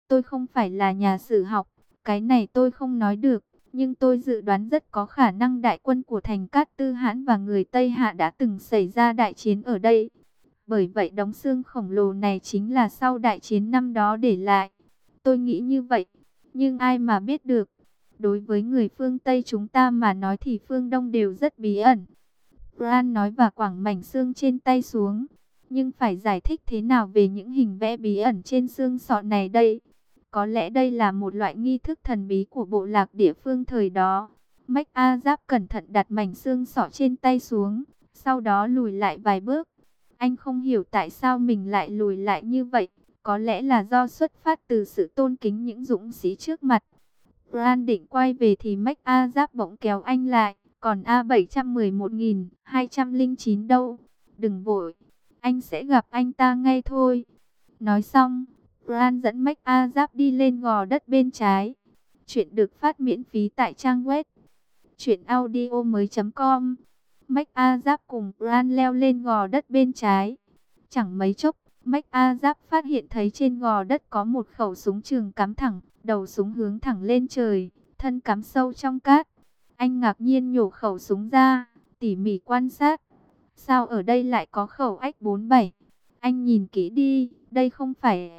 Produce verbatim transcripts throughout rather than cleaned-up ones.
Tôi không phải là nhà sử học, cái này tôi không nói được. Nhưng tôi dự đoán rất có khả năng đại quân của thành Cát Tư Hãn và người Tây Hạ đã từng xảy ra đại chiến ở đây. Bởi vậy đống xương khổng lồ này chính là sau đại chiến năm đó để lại. Tôi nghĩ như vậy, nhưng ai mà biết được. Đối với người phương Tây chúng ta mà nói thì phương Đông đều rất bí ẩn. Bran nói và quẳng mảnh xương trên tay xuống. Nhưng phải giải thích thế nào về những hình vẽ bí ẩn trên xương sọ này đây? Có lẽ đây là một loại nghi thức thần bí của bộ lạc địa phương thời đó. Mách A Giáp cẩn thận đặt mảnh xương sọ trên tay xuống, sau đó lùi lại vài bước. Anh không hiểu tại sao mình lại lùi lại như vậy. Có lẽ là do xuất phát từ sự tôn kính những dũng sĩ trước mặt. Bran định quay về thì Mách A Giáp bỗng kéo anh lại. Còn A bảy trăm mười một nghìn hai trăm lẻ chín đâu? Đừng vội, anh sẽ gặp anh ta ngay thôi. Nói xong, Bran dẫn Mách A Giáp đi lên gò đất bên trái. Chuyện được phát miễn phí tại trang web truyện audio mới chấm com. Mách A Giáp cùng Bran leo lên gò đất bên trái. Chẳng mấy chốc, Mách A Giáp phát hiện thấy trên gò đất có một khẩu súng trường cắm thẳng, đầu súng hướng thẳng lên trời, thân cắm sâu trong cát. Anh ngạc nhiên nhổ khẩu súng ra, tỉ mỉ quan sát. Sao ở đây lại có khẩu ách bốn bảy? Anh nhìn kỹ đi, đây không phải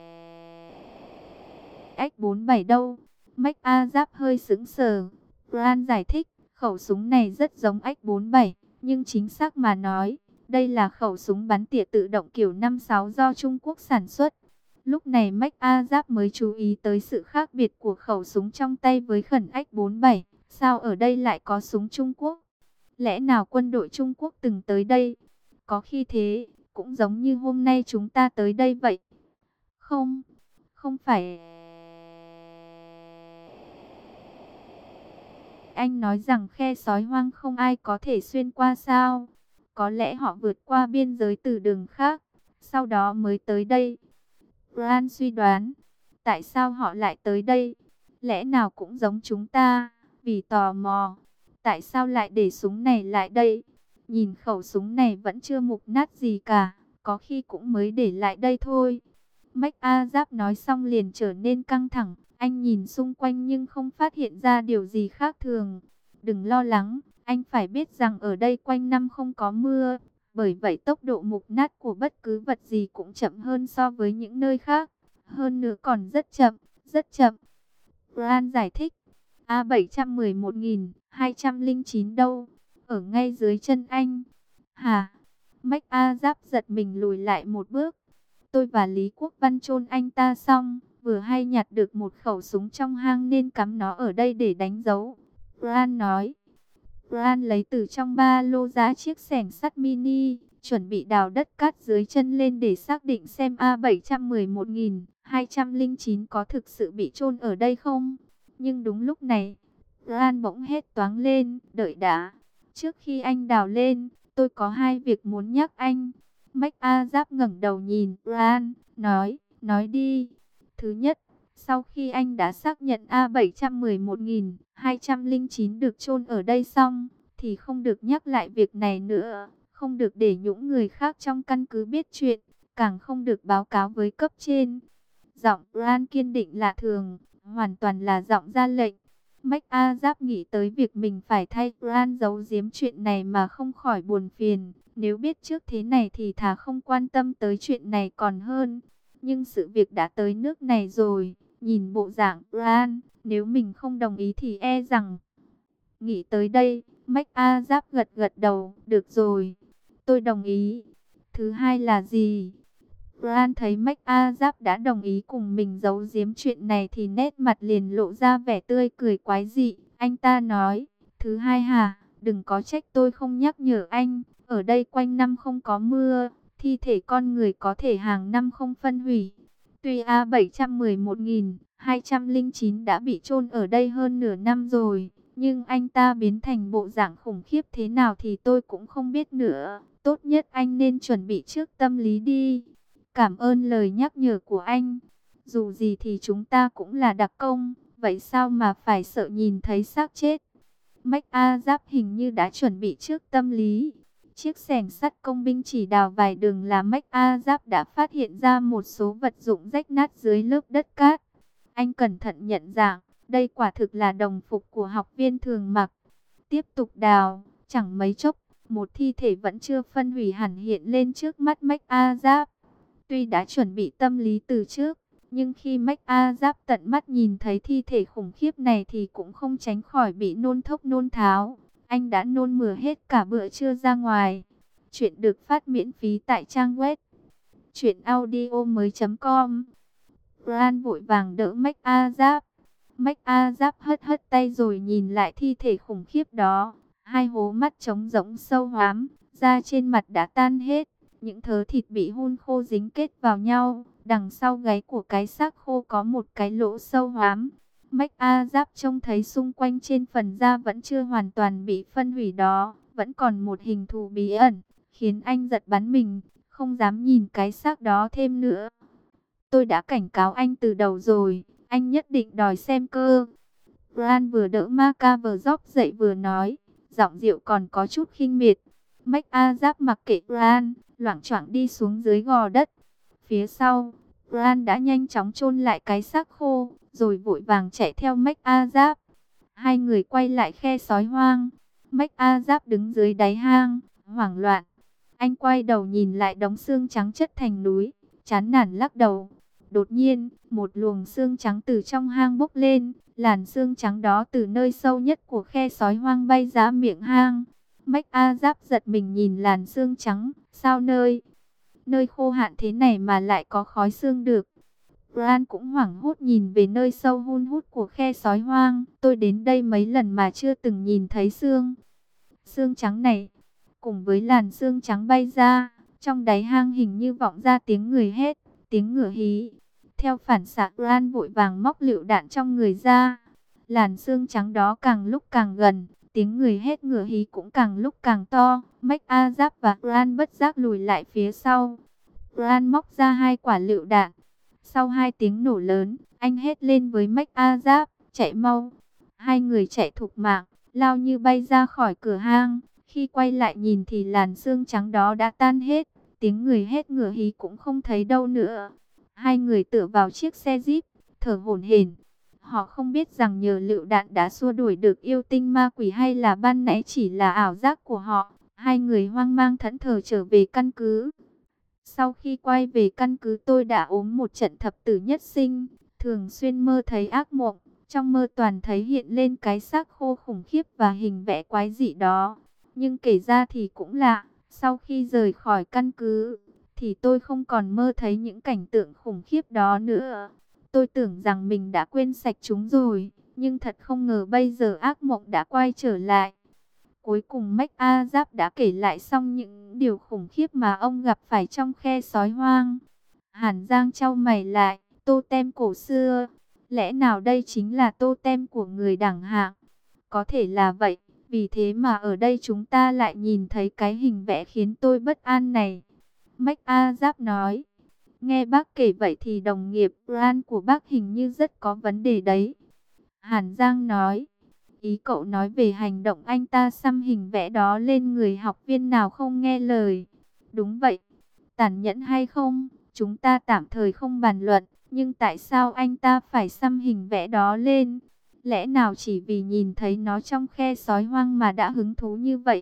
ách bốn bảy đâu. Mách A Giáp hơi sững sờ. Bran giải thích, khẩu súng này rất giống ách bốn bảy, nhưng chính xác mà nói, đây là khẩu súng bắn tỉa tự động kiểu năm sáu do Trung Quốc sản xuất. Lúc này Mách A Giáp mới chú ý tới sự khác biệt của khẩu súng trong tay với khẩn ách bốn bảy. Sao ở đây lại có súng Trung Quốc? Lẽ nào quân đội Trung Quốc từng tới đây? Có khi thế, cũng giống như hôm nay chúng ta tới đây vậy. Không, không phải. Anh nói rằng khe sói hoang không ai có thể xuyên qua sao? Có lẽ họ vượt qua biên giới từ đường khác, sau đó mới tới đây. Bran suy đoán, tại sao họ lại tới đây? Lẽ nào cũng giống chúng ta, vì tò mò. Tại sao lại để súng này lại đây? Nhìn khẩu súng này vẫn chưa mục nát gì cả, có khi cũng mới để lại đây thôi. Mách A Giáp nói xong liền trở nên căng thẳng. Anh nhìn xung quanh nhưng không phát hiện ra điều gì khác thường. Đừng lo lắng, anh phải biết rằng ở đây quanh năm không có mưa. Bởi vậy tốc độ mục nát của bất cứ vật gì cũng chậm hơn so với những nơi khác. Hơn nữa còn rất chậm, rất chậm. Bran giải thích, A bảy trăm mười một nghìn hai trăm lẻ chín đâu? Ở ngay dưới chân anh. Hả? Mách A Giáp giật mình lùi lại một bước. Tôi và Lý Quốc Văn chôn anh ta xong, vừa hay nhặt được một khẩu súng trong hang nên cắm nó ở đây để đánh dấu. Bran nói. Bran lấy từ trong ba lô ra chiếc xẻng sắt mini, chuẩn bị đào đất cát dưới chân lên để xác định xem A bảy trăm mười một nghìn hai trăm lẻ chín có thực sự bị chôn ở đây không. Nhưng đúng lúc này, Bran bỗng hét toáng lên, đợi đã. Trước khi anh đào lên, tôi có hai việc muốn nhắc anh. Mách A Giáp ngẩng đầu nhìn Bran, nói, nói đi. Thứ nhất, sau khi anh đã xác nhận A bảy trăm mười một nghìn hai trăm lẻ chín được chôn ở đây xong, thì không được nhắc lại việc này nữa. Không được để những người khác trong căn cứ biết chuyện, càng không được báo cáo với cấp trên. Giọng Bran kiên định lạ thường, hoàn toàn là giọng ra lệnh. Mách A Giáp nghĩ tới việc mình phải thay Bran giấu giếm chuyện này mà không khỏi buồn phiền. Nếu biết trước thế này thì thà không quan tâm tới chuyện này còn hơn. Nhưng sự việc đã tới nước này rồi. Nhìn bộ dạng Bran, nếu mình không đồng ý thì e rằng... Nghĩ tới đây, Mách A Giáp gật gật đầu. Được rồi, tôi đồng ý. Thứ hai là gì? Bran thấy Mách A Giáp đã đồng ý cùng mình giấu giếm chuyện này thì nét mặt liền lộ ra vẻ tươi cười quái dị. Anh ta nói, thứ hai hả, đừng có trách tôi không nhắc nhở anh. Ở đây quanh năm không có mưa, thi thể con người có thể hàng năm không phân hủy. Tuy A bảy trăm mười một nghìn hai trăm lẻ chín đã bị chôn ở đây hơn nửa năm rồi, nhưng anh ta biến thành bộ dạng khủng khiếp thế nào thì tôi cũng không biết nữa. Tốt nhất anh nên chuẩn bị trước tâm lý đi. Cảm ơn lời nhắc nhở của anh. Dù gì thì chúng ta cũng là đặc công, vậy sao mà phải sợ nhìn thấy xác chết? Mách A Giáp hình như đã chuẩn bị trước tâm lý. Chiếc xẻng sắt công binh chỉ đào vài đường là Mách A Giáp đã phát hiện ra một số vật dụng rách nát dưới lớp đất cát. Anh cẩn thận nhận dạng, đây quả thực là đồng phục của học viên thường mặc. Tiếp tục đào, chẳng mấy chốc, một thi thể vẫn chưa phân hủy hẳn hiện lên trước mắt MacAzap. Tuy đã chuẩn bị tâm lý từ trước, nhưng khi MacAzap tận mắt nhìn thấy thi thể khủng khiếp này thì cũng không tránh khỏi bị nôn thốc nôn tháo. Anh đã nôn mửa hết cả bữa trưa ra ngoài. Chuyện được phát miễn phí tại trang web truyện audio mới chấm com. Bran vội vàng đỡ MacAzap. MacAzap hất hất tay rồi nhìn lại thi thể khủng khiếp đó. Hai hố mắt trống rỗng sâu hoắm, da trên mặt đã tan hết. Những thớ thịt bị hun khô dính kết vào nhau. Đằng sau gáy của cái xác khô có một cái lỗ sâu hoắm. MacAzap trông thấy xung quanh trên phần da vẫn chưa hoàn toàn bị phân hủy đó. Vẫn còn một hình thù bí ẩn, khiến anh giật bắn mình, không dám nhìn cái xác đó thêm nữa. Tôi đã cảnh cáo anh từ đầu rồi, anh nhất định đòi xem cơ. Bran vừa đỡ MacAzap dậy vừa nói, giọng điệu còn có chút khinh miệt. MacAzap mặc kệ Bran, loạng choạng đi xuống dưới gò đất. Phía sau, Bran đã nhanh chóng chôn lại cái xác khô, rồi vội vàng chạy theo MacAzap. Hai người quay lại khe sói hoang. MacAzap đứng dưới đáy hang, hoảng loạn. Anh quay đầu nhìn lại đống xương trắng chất thành núi, chán nản lắc đầu. Đột nhiên, một luồng xương trắng từ trong hang bốc lên, làn xương trắng đó từ nơi sâu nhất của khe sói hoang bay ra miệng hang. MacAzap giật mình nhìn làn xương trắng, sao nơi nơi khô hạn thế này mà lại có khói xương được. Bran cũng hoảng hốt nhìn về nơi sâu hun hút của khe sói hoang. Tôi đến đây mấy lần mà chưa từng nhìn thấy xương. Xương trắng này, cùng với làn xương trắng bay ra, trong đáy hang hình như vọng ra tiếng người hét, tiếng ngựa hí. Theo phản xạ, Bran vội vàng móc lựu đạn trong người ra. Làn xương trắng đó càng lúc càng gần, tiếng người hét ngựa hí cũng càng lúc càng to. MacAzap và Bran bất giác lùi lại phía sau. Bran móc ra hai quả lựu đạn. Sau hai tiếng nổ lớn, anh hét lên với MacAzap, chạy mau. Hai người chạy thục mạng, lao như bay ra khỏi cửa hang. Khi quay lại nhìn thì làn xương trắng đó đã tan hết. Tiếng người hét ngựa hí cũng không thấy đâu nữa. Hai người tựa vào chiếc xe Jeep, thở hổn hển. Họ không biết rằng nhờ lựu đạn đã xua đuổi được yêu tinh ma quỷ hay là ban nãy chỉ là ảo giác của họ. Hai người hoang mang thẫn thờ trở về căn cứ. Sau khi quay về căn cứ tôi đã ốm một trận thập tử nhất sinh, thường xuyên mơ thấy ác mộng. Trong mơ toàn thấy hiện lên cái xác khô khủng khiếp và hình vẽ quái dị đó. Nhưng kể ra thì cũng lạ, sau khi rời khỏi căn cứ, thì tôi không còn mơ thấy những cảnh tượng khủng khiếp đó nữa. Tôi tưởng rằng mình đã quên sạch chúng rồi, nhưng thật không ngờ bây giờ ác mộng đã quay trở lại. Cuối cùng MacAzap đã kể lại xong những điều khủng khiếp mà ông gặp phải trong khe sói hoang. Hàn Giang chau mày lại, totem cổ xưa, lẽ nào đây chính là totem của người đẳng hạng? Có thể là vậy, vì thế mà ở đây chúng ta lại nhìn thấy cái hình vẽ khiến tôi bất an này. MacAzap nói, nghe bác kể vậy thì đồng nghiệp Bran của bác hình như rất có vấn đề đấy. Hàn Giang nói, ý cậu nói về hành động anh ta xăm hình vẽ đó lên người học viên nào không nghe lời. Đúng vậy, tàn nhẫn hay không, chúng ta tạm thời không bàn luận, nhưng tại sao anh ta phải xăm hình vẽ đó lên? Lẽ nào chỉ vì nhìn thấy nó trong khe sói hoang mà đã hứng thú như vậy?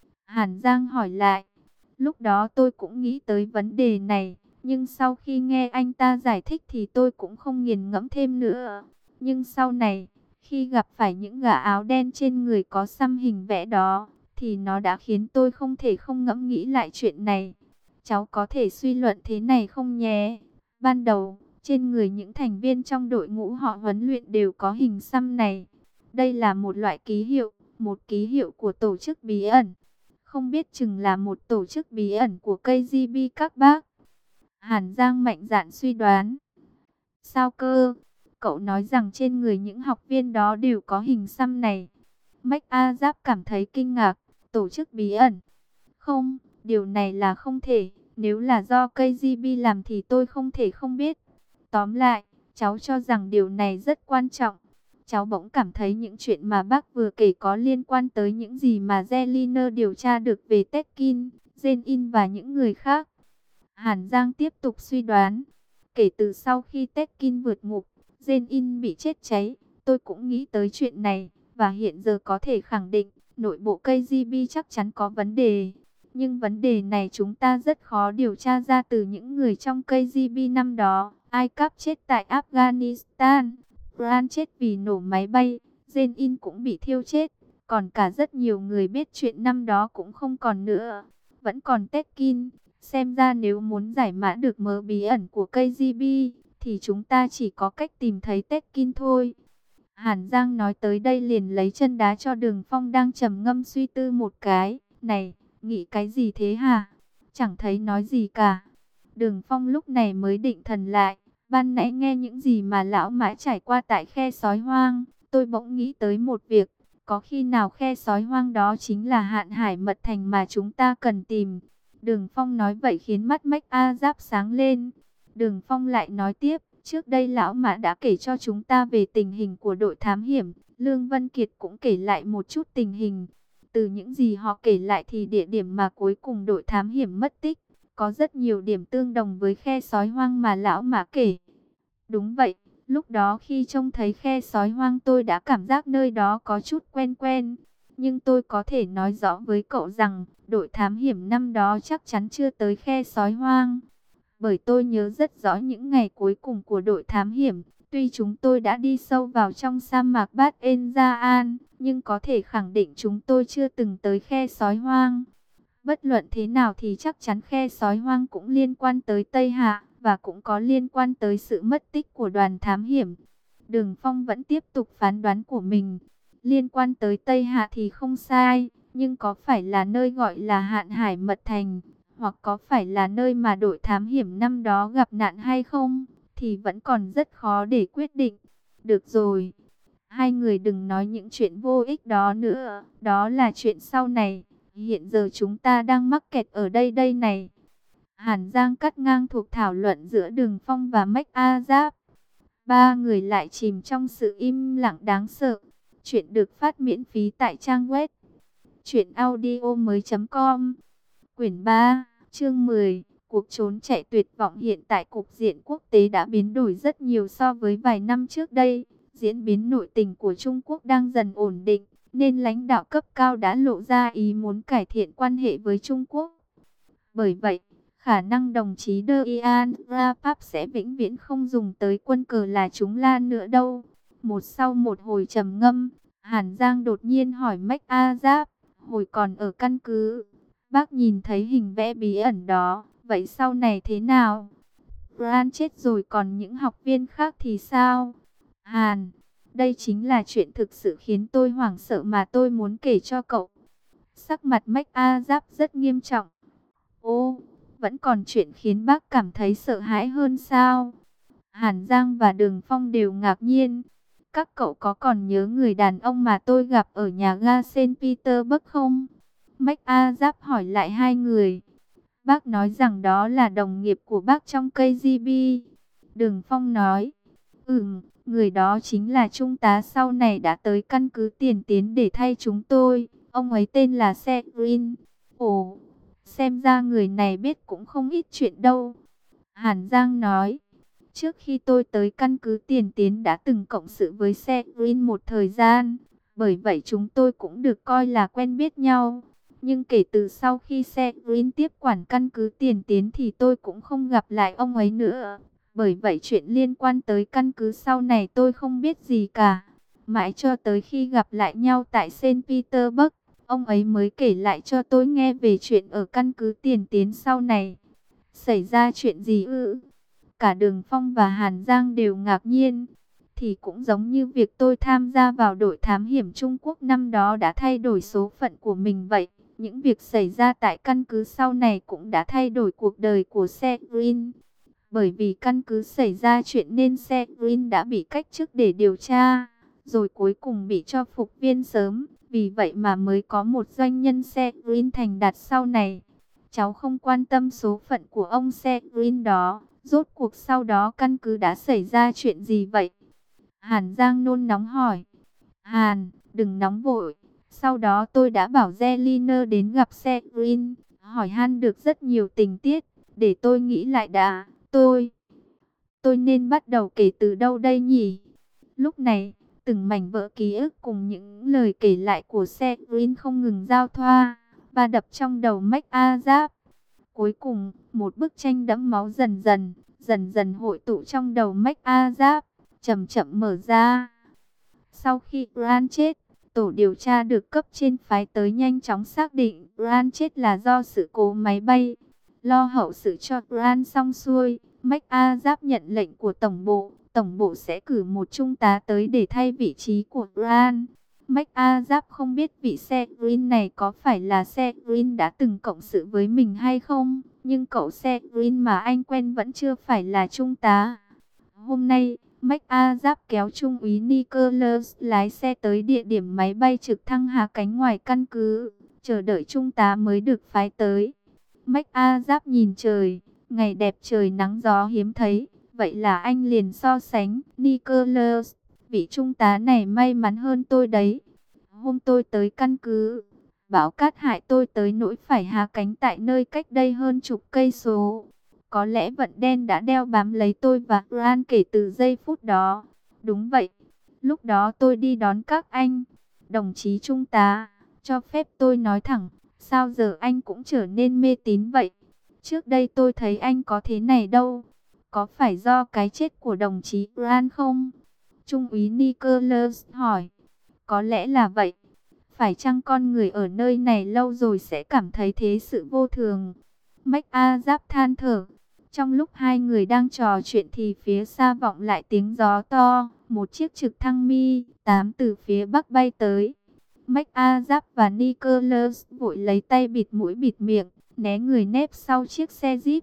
Hàn Giang hỏi lại. Lúc đó tôi cũng nghĩ tới vấn đề này, nhưng sau khi nghe anh ta giải thích thì tôi cũng không nghiền ngẫm thêm nữa. Nhưng sau này, khi gặp phải những gã áo đen trên người có xăm hình vẽ đó, thì nó đã khiến tôi không thể không ngẫm nghĩ lại chuyện này. Cháu có thể suy luận thế này không nhé? Ban đầu, trên người những thành viên trong đội ngũ họ huấn luyện đều có hình xăm này. Đây là một loại ký hiệu, một ký hiệu của tổ chức bí ẩn. Không biết chừng là một tổ chức bí ẩn của ca giê bê các bác. Hàn Giang mạnh dạn suy đoán. Sao cơ? Cậu nói rằng trên người những học viên đó đều có hình xăm này. MacAzap cảm thấy kinh ngạc. Tổ chức bí ẩn? Không, điều này là không thể. Nếu là do ca giê bê làm thì tôi không thể không biết. Tóm lại, cháu cho rằng điều này rất quan trọng. Cháu bỗng cảm thấy những chuyện mà bác vừa kể có liên quan tới những gì mà Zeliner điều tra được về Tekin, Zenin và những người khác. Hàn Giang tiếp tục suy đoán. Kể từ sau khi Tekin vượt ngục, Jin bị chết cháy, tôi cũng nghĩ tới chuyện này, và hiện giờ có thể khẳng định, nội bộ ca giê bê chắc chắn có vấn đề. Nhưng vấn đề này chúng ta rất khó điều tra ra từ những người trong ca giê bê năm đó. Ai Cập chết tại Afghanistan, Iran chết vì nổ máy bay, Jin cũng bị thiêu chết. Còn cả rất nhiều người biết chuyện năm đó cũng không còn nữa. Vẫn còn Tekin. Xem ra nếu muốn giải mã được mớ bí ẩn của ca giê bê, thì chúng ta chỉ có cách tìm thấy Tekin thôi. Hàn Giang nói tới đây liền lấy chân đá cho Đường Phong đang trầm ngâm suy tư một cái. Này, nghĩ cái gì thế hả? Chẳng thấy nói gì cả. Đường Phong lúc này mới định thần lại. Ban nãy nghe những gì mà lão mã trải qua tại khe sói hoang, tôi bỗng nghĩ tới một việc. Có khi nào khe sói hoang đó chính là Hạn Hải Mật Thành mà chúng ta cần tìm? Đường Phong nói vậy khiến mắt Mách A Giáp sáng lên. Đường Phong lại nói tiếp, trước đây lão mã đã kể cho chúng ta về tình hình của đội thám hiểm. Lương Vân Kiệt cũng kể lại một chút tình hình. Từ những gì họ kể lại thì địa điểm mà cuối cùng đội thám hiểm mất tích, có rất nhiều điểm tương đồng với khe sói hoang mà lão mã kể. Đúng vậy, lúc đó khi trông thấy khe sói hoang tôi đã cảm giác nơi đó có chút quen quen. Nhưng tôi có thể nói rõ với cậu rằng, đội thám hiểm năm đó chắc chắn chưa tới khe sói hoang. Bởi tôi nhớ rất rõ những ngày cuối cùng của đội thám hiểm, tuy chúng tôi đã đi sâu vào trong sa mạc Bát En Daan, nhưng có thể khẳng định chúng tôi chưa từng tới khe sói hoang. Bất luận thế nào thì chắc chắn khe sói hoang cũng liên quan tới Tây Hạ, và cũng có liên quan tới sự mất tích của đoàn thám hiểm. Đường Phong vẫn tiếp tục phán đoán của mình. Liên quan tới Tây Hạ thì không sai, nhưng có phải là nơi gọi là Hạn Hải Mật Thành, hoặc có phải là nơi mà đội thám hiểm năm đó gặp nạn hay không, thì vẫn còn rất khó để quyết định. Được rồi, hai người đừng nói những chuyện vô ích đó nữa, đó là chuyện sau này. Hiện giờ chúng ta đang mắc kẹt ở đây đây này. Hàn Giang cắt ngang cuộc thảo luận giữa Đường Phong và Mách A Giáp. Ba người lại chìm trong sự im lặng đáng sợ. Chuyện được phát miễn phí tại trang web truyện audio mới chấm com. Quyển ba, chương mười. Cuộc trốn chạy tuyệt vọng. Hiện tại cục diện quốc tế đã biến đổi rất nhiều so với vài năm trước đây. Diễn biến nội tình của Trung Quốc đang dần ổn định, nên lãnh đạo cấp cao đã lộ ra ý muốn cải thiện quan hệ với Trung Quốc. Bởi vậy, khả năng đồng chí De Ian Ra Pháp sẽ vĩnh viễn không dùng tới quân cờ là chúng la nữa đâu. Một sau một hồi trầm ngâm, Hàn Giang đột nhiên hỏi Mách A Giáp, hồi còn ở căn cứ, bác nhìn thấy hình vẽ bí ẩn đó, vậy sau này thế nào? Ran chết rồi còn những học viên khác thì sao? Hàn, đây chính là chuyện thực sự khiến tôi hoảng sợ mà tôi muốn kể cho cậu. Sắc mặt Mách A Giáp rất nghiêm trọng. Ô, vẫn còn chuyện khiến bác cảm thấy sợ hãi hơn sao? Hàn Giang và Đường Phong đều ngạc nhiên. Các cậu có còn nhớ người đàn ông mà tôi gặp ở nhà ga Saint Petersburg không? Mách A Giáp hỏi lại hai người. Bác nói rằng đó là đồng nghiệp của bác trong ca giê bê. Đường Phong nói, ừm, người đó chính là trung tá sau này đã tới căn cứ Tiền Tiến để thay chúng tôi. Ông ấy tên là Severin. Ồ, xem ra người này biết cũng không ít chuyện đâu. Hàn Giang nói, trước khi tôi tới căn cứ Tiền Tiến đã từng cộng sự với Severin một thời gian. Bởi vậy chúng tôi cũng được coi là quen biết nhau. Nhưng kể từ sau khi Severin tiếp quản căn cứ Tiền Tiến thì tôi cũng không gặp lại ông ấy nữa. Bởi vậy chuyện liên quan tới căn cứ sau này tôi không biết gì cả. Mãi cho tới khi gặp lại nhau tại Saint Petersburg, ông ấy mới kể lại cho tôi nghe về chuyện ở căn cứ Tiền Tiến sau này. Xảy ra chuyện gì ư? Cả Đường Phong và Hàn Giang đều ngạc nhiên. Thì cũng giống như việc tôi tham gia vào đội thám hiểm Trung Quốc năm đó đã thay đổi số phận của mình vậy. Những việc xảy ra tại căn cứ sau này cũng đã thay đổi cuộc đời của Severin. Bởi vì căn cứ xảy ra chuyện nên Severin đã bị cách chức để điều tra, rồi cuối cùng bị cho phục viên sớm. Vì vậy mà mới có một doanh nhân Severin thành đạt sau này. Cháu không quan tâm số phận của ông Severin đó. Rốt cuộc sau đó căn cứ đã xảy ra chuyện gì vậy? Hàn Giang nôn nóng hỏi. Hàn, đừng nóng vội. Sau đó tôi đã bảo Zeliner đến gặp Severin, hỏi han được rất nhiều tình tiết. Để tôi nghĩ lại đã. Tôi Tôi nên bắt đầu kể từ đâu đây nhỉ? Lúc này, từng mảnh vỡ ký ức cùng những lời kể lại của Severin không ngừng giao thoa, và đập trong đầu MacAzab. Cuối cùng, một bức tranh đẫm máu dần dần, dần dần hội tụ trong đầu MacAzab, chậm chậm mở ra. Sau khi Grant chết, tổ điều tra được cấp trên phái tới nhanh chóng xác định Grant chết là do sự cố máy bay. Lo hậu sự cho Grant xong xuôi, MacAzab nhận lệnh của tổng bộ, tổng bộ sẽ cử một trung tá tới để thay vị trí của Grant. MacAzab không biết vị Severin này có phải là Severin đã từng cộng sự với mình hay không, nhưng cậu Severin mà anh quen vẫn chưa phải là trung tá. Hôm nay, MacAzab kéo Trung úy Nicholas lái xe tới địa điểm máy bay trực thăng hạ cánh ngoài căn cứ, chờ đợi trung tá mới được phái tới. MacAzab nhìn trời, ngày đẹp trời nắng gió hiếm thấy, vậy là anh liền so sánh, Nicholas, vị trung tá này may mắn hơn tôi đấy. Hôm tôi tới căn cứ, bão cát hại tôi tới nỗi phải hạ cánh tại nơi cách đây hơn chục cây số. Có lẽ vận đen đã đeo bám lấy tôi và Grant kể từ giây phút đó. Đúng vậy, lúc đó tôi đi đón các anh. Đồng chí trung tá, cho phép tôi nói thẳng, sao giờ anh cũng trở nên mê tín vậy? Trước đây tôi thấy anh có thế này đâu. Có phải do cái chết của đồng chí Grant không? Trung úy Nicholas hỏi. Có lẽ là vậy. Phải chăng con người ở nơi này lâu rồi sẽ cảm thấy thế sự vô thường? MacAzab than thở. Trong lúc hai người đang trò chuyện thì phía xa vọng lại tiếng gió to. Một chiếc trực thăng Mi tám từ phía bắc bay tới. MacAzab và Nicholas vội lấy tay bịt mũi bịt miệng, né người nép sau chiếc xe Jeep.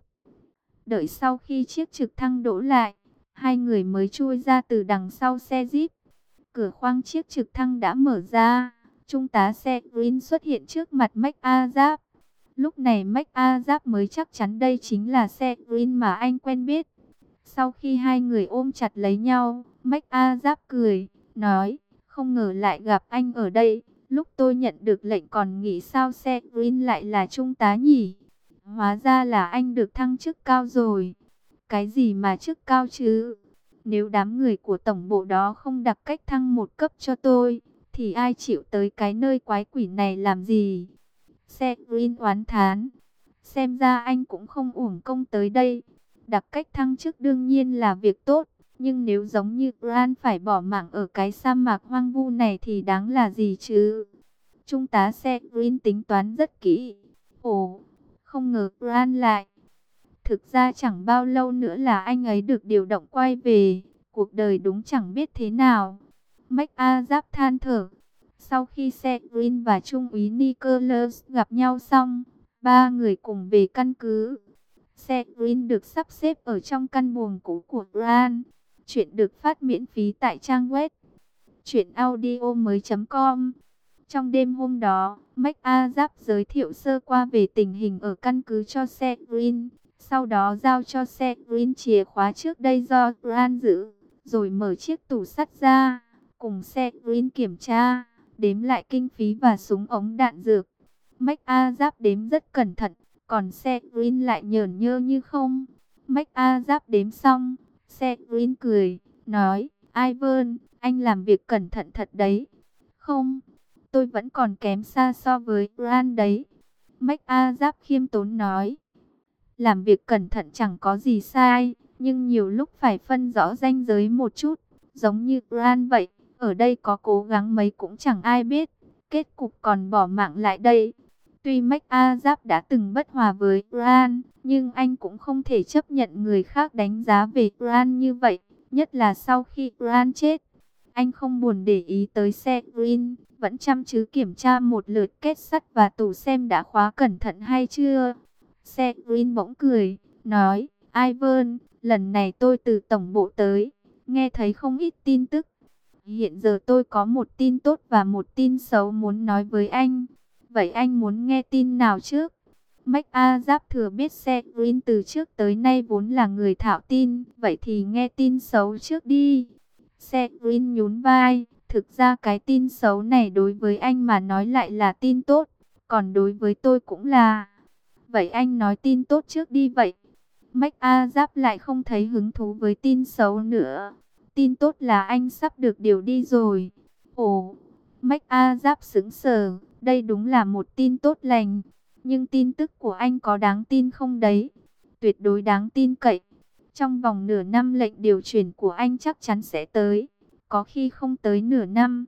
Đợi sau khi chiếc trực thăng đỗ lại, hai người mới chui ra từ đằng sau xe Jeep. Cửa khoang chiếc trực thăng đã mở ra. Trung tá Severin xuất hiện trước mặt MacAzab. Lúc này MacAzab mới chắc chắn đây chính là Severin mà anh quen biết. Sau khi hai người ôm chặt lấy nhau, MacAzab cười, nói, không ngờ lại gặp anh ở đây. Lúc tôi nhận được lệnh còn nghĩ sao Severin lại là trung tá nhỉ? Hóa ra là anh được thăng chức cao rồi. Cái gì mà chức cao chứ? Nếu đám người của tổng bộ đó không đặt cách thăng một cấp cho tôi, thì ai chịu tới cái nơi quái quỷ này làm gì? Severin oán thán. Xem ra anh cũng không uổng công tới đây. Đặc cách thăng chức đương nhiên là việc tốt, nhưng nếu giống như Grant phải bỏ mạng ở cái sa mạc hoang vu này thì đáng là gì chứ? Trung tá Severin tính toán rất kỹ. Ồ, không ngờ Grant lại. Thực ra chẳng bao lâu nữa là anh ấy được điều động quay về. Cuộc đời đúng chẳng biết thế nào. MacAzab than thở. Sau khi Severin và Trung úy Nicholas gặp nhau xong, ba người cùng về căn cứ. Severin được sắp xếp ở trong căn buồng cũ của Grant. Chuyện được phát miễn phí tại trang web truyện audio mới chấm com. Trong đêm hôm đó, MacAzab giới thiệu sơ qua về tình hình ở căn cứ cho Severin. Sau đó giao cho Severin chìa khóa trước đây do Grant giữ, rồi mở chiếc tủ sắt ra, cùng Severin kiểm tra, đếm lại kinh phí và súng ống đạn dược. MacAzab đếm rất cẩn thận, còn Severin lại nhởn nhơ như không. MacAzab đếm xong, Severin cười, nói, Ivan, anh làm việc cẩn thận thật đấy. Không, tôi vẫn còn kém xa so với Grant đấy. MacAzab khiêm tốn nói. Làm việc cẩn thận chẳng có gì sai, nhưng nhiều lúc phải phân rõ ranh giới một chút, giống như Grant vậy, ở đây có cố gắng mấy cũng chẳng ai biết, kết cục còn bỏ mạng lại đây. Tuy MacAzab đã từng bất hòa với Grant, nhưng anh cũng không thể chấp nhận người khác đánh giá về Grant như vậy, nhất là sau khi Grant chết. Anh không buồn để ý tới Severin, vẫn chăm chú kiểm tra một lượt kết sắt và tủ xem đã khóa cẩn thận hay chưa. Severin bỗng cười, nói, Ivan, lần này tôi từ tổng bộ tới, nghe thấy không ít tin tức. Hiện giờ tôi có một tin tốt và một tin xấu muốn nói với anh. Vậy anh muốn nghe tin nào trước? MacAzab thừa biết Severin từ trước tới nay vốn là người thạo tin, vậy thì nghe tin xấu trước đi. Severin nhún vai, thực ra cái tin xấu này đối với anh mà nói lại là tin tốt, còn đối với tôi cũng là. Vậy anh nói tin tốt trước đi vậy. Mách A Giáp lại không thấy hứng thú với tin xấu nữa. Tin tốt là anh sắp được điều đi rồi. Ồ, Mách A Giáp sững sờ, đây đúng là một tin tốt lành. Nhưng tin tức của anh có đáng tin không đấy? Tuyệt đối đáng tin cậy. Trong vòng nửa năm lệnh điều chuyển của anh chắc chắn sẽ tới. Có khi không tới nửa năm.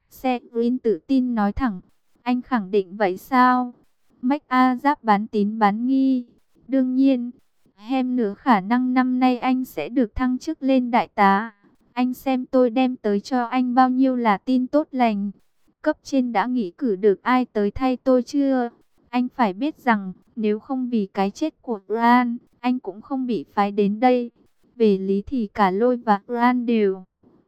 Green tự tin nói thẳng. Anh khẳng định vậy sao? Mách A Giáp bán tín bán nghi. Đương nhiên, hem nữa khả năng năm nay anh sẽ được thăng chức lên đại tá. Anh xem tôi đem tới cho anh bao nhiêu là tin tốt lành. Cấp trên đã nghĩ cử được ai tới thay tôi chưa? Anh phải biết rằng, nếu không vì cái chết của Gran, anh cũng không bị phái đến đây. Về lý thì cả Lôi và Gran đều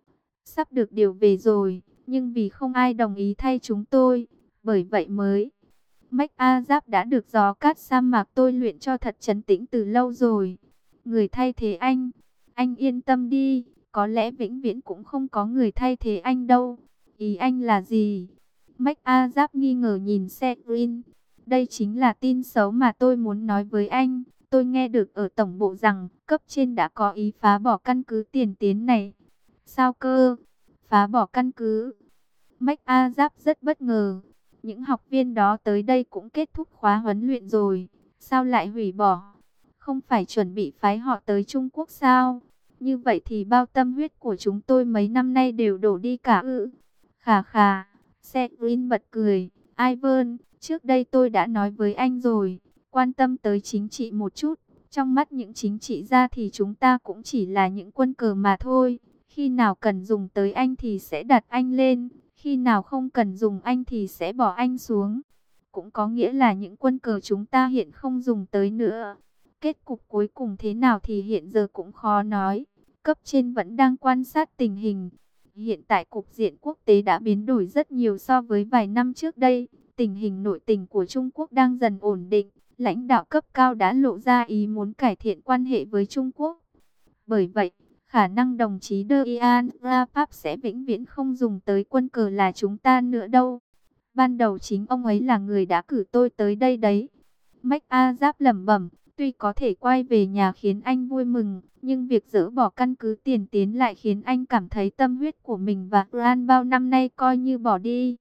sắp được điều về rồi, nhưng vì không ai đồng ý thay chúng tôi, bởi vậy mới. Mách A Giáp đã được gió cát sa mạc tôi luyện cho thật trấn tĩnh từ lâu rồi. Người thay thế anh, anh yên tâm đi, có lẽ vĩnh viễn cũng không có người thay thế anh đâu. Ý anh là gì? Mách A Giáp nghi ngờ nhìn Green. Đây chính là tin xấu mà tôi muốn nói với anh. Tôi nghe được ở tổng bộ rằng cấp trên đã có ý phá bỏ căn cứ tiền tiến này. Sao cơ? Phá bỏ căn cứ? Mách A Giáp rất bất ngờ. Những học viên đó tới đây cũng kết thúc khóa huấn luyện rồi. Sao lại hủy bỏ? Không phải chuẩn bị phái họ tới Trung Quốc sao? Như vậy thì bao tâm huyết của chúng tôi mấy năm nay đều đổ đi cả ư? Khà khà. Green bật cười. Ivan, trước đây tôi đã nói với anh rồi. Quan tâm tới chính trị một chút. Trong mắt những chính trị gia thì chúng ta cũng chỉ là những quân cờ mà thôi. Khi nào cần dùng tới anh thì sẽ đặt anh lên. Khi nào không cần dùng anh thì sẽ bỏ anh xuống. Cũng có nghĩa là những quân cờ chúng ta hiện không dùng tới nữa. Kết cục cuối cùng thế nào thì hiện giờ cũng khó nói. Cấp trên vẫn đang quan sát tình hình. Hiện tại cục diện quốc tế đã biến đổi rất nhiều so với vài năm trước đây. Tình hình nội tình của Trung Quốc đang dần ổn định. Lãnh đạo cấp cao đã lộ ra ý muốn cải thiện quan hệ với Trung Quốc. Bởi vậy, khả năng đồng chí De Ian Rapap sẽ vĩnh viễn không dùng tới quân cờ là chúng ta nữa đâu. Ban đầu chính ông ấy là người đã cử tôi tới đây đấy. Mách A Giáp lẩm bẩm, tuy có thể quay về nhà khiến anh vui mừng, nhưng việc dỡ bỏ căn cứ tiền tiến lại khiến anh cảm thấy tâm huyết của mình và Gran bao năm nay coi như bỏ đi.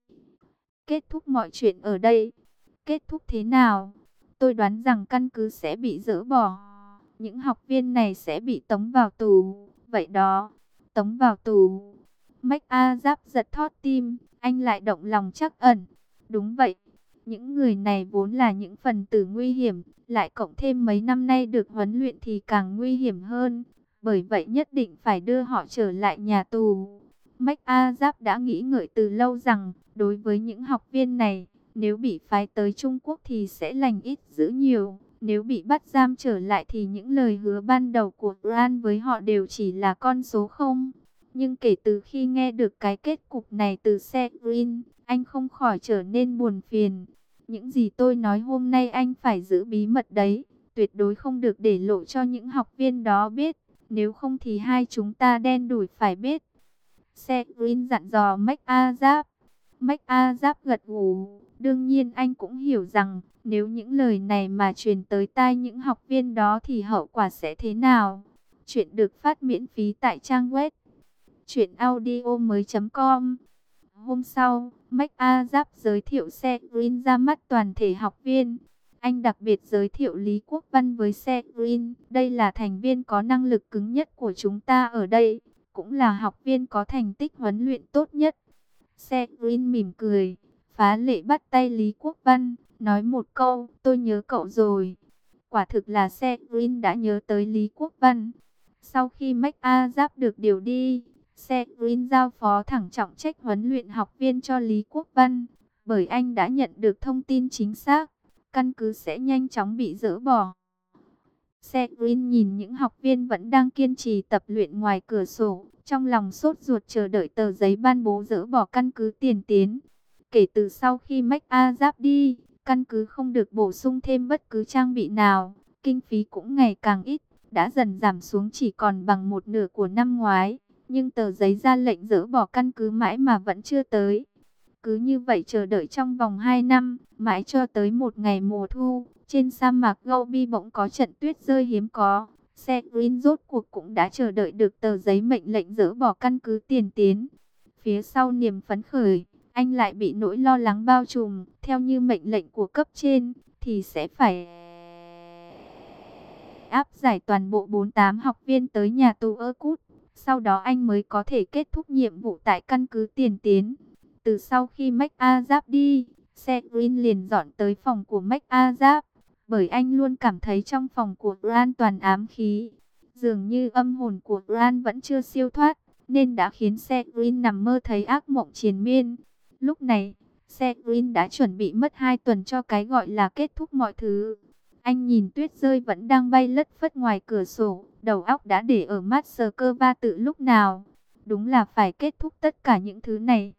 Kết thúc mọi chuyện ở đây. Kết thúc thế nào? Tôi đoán rằng căn cứ sẽ bị dỡ bỏ. Những học viên này sẽ bị tống vào tù. Vậy đó, tống vào tù. Mách A Giáp giật thót tim, anh lại động lòng trắc ẩn. Đúng vậy, những người này vốn là những phần tử nguy hiểm, lại cộng thêm mấy năm nay được huấn luyện thì càng nguy hiểm hơn. Bởi vậy nhất định phải đưa họ trở lại nhà tù. Mách A Giáp đã nghĩ ngợi từ lâu rằng, đối với những học viên này, nếu bị phái tới Trung Quốc thì sẽ lành ít dữ nhiều. Nếu bị bắt giam trở lại thì những lời hứa ban đầu của Gran với họ đều chỉ là con số không. Nhưng kể từ khi nghe được cái kết cục này từ Green, anh không khỏi trở nên buồn phiền. Những gì tôi nói hôm nay anh phải giữ bí mật đấy. Tuyệt đối không được để lộ cho những học viên đó biết. Nếu không thì hai chúng ta đen đủi phải biết. Green dặn dò Mách A Giáp. Mách A Giáp gật gù. Đương nhiên anh cũng hiểu rằng, nếu những lời này mà truyền tới tai những học viên đó thì hậu quả sẽ thế nào. Chuyện được phát miễn phí tại trang web truyện audio mới chấm com. Hôm sau, Mách A Giáp giới thiệu Green ra mắt toàn thể học viên. Anh đặc biệt giới thiệu Lý Quốc Văn với Green. Đây là thành viên có năng lực cứng nhất của chúng ta ở đây, cũng là học viên có thành tích huấn luyện tốt nhất. Green mỉm cười, phá lệ bắt tay Lý Quốc Văn, nói một câu, tôi nhớ cậu rồi. Quả thực là Green đã nhớ tới Lý Quốc Văn. Sau khi Mách A Giáp được điều đi, Green giao phó thẳng trọng trách huấn luyện học viên cho Lý Quốc Văn, bởi anh đã nhận được thông tin chính xác, căn cứ sẽ nhanh chóng bị dỡ bỏ. Green nhìn những học viên vẫn đang kiên trì tập luyện ngoài cửa sổ, trong lòng sốt ruột chờ đợi tờ giấy ban bố dỡ bỏ căn cứ tiền tiến. Kể từ sau khi Mách A Giáp đi, căn cứ không được bổ sung thêm bất cứ trang bị nào, kinh phí cũng ngày càng ít, đã dần giảm xuống chỉ còn bằng một nửa của năm ngoái. Nhưng tờ giấy ra lệnh dỡ bỏ căn cứ mãi mà vẫn chưa tới. Cứ như vậy chờ đợi trong vòng hai năm, mãi cho tới một ngày mùa thu, Trên sa mạc Gobi bỗng có trận tuyết rơi hiếm có. Seguin rốt cuộc cũng đã chờ đợi được tờ giấy mệnh lệnh dỡ bỏ căn cứ tiền tiến. Phía sau niềm phấn khởi, anh lại bị nỗi lo lắng bao trùm. Theo như mệnh lệnh của cấp trên, thì sẽ phải áp giải toàn bộ bốn mươi tám học viên tới nhà tù Irkut. Sau đó anh mới có thể kết thúc nhiệm vụ tại căn cứ tiền tiến. Từ sau khi MacAzab đi, Seguin liền dọn tới phòng của MacAzab. Bởi anh luôn cảm thấy trong phòng của Gran toàn ám khí. Dường như âm hồn của Gran vẫn chưa siêu thoát, nên đã khiến Seguin nằm mơ thấy ác mộng triền miên. Lúc này, Seguin đã chuẩn bị mất hai tuần cho cái gọi là kết thúc mọi thứ. Anh nhìn tuyết rơi vẫn đang bay lất phất ngoài cửa sổ, đầu óc đã để ở Moscow từ lúc nào. Đúng là phải kết thúc tất cả những thứ này.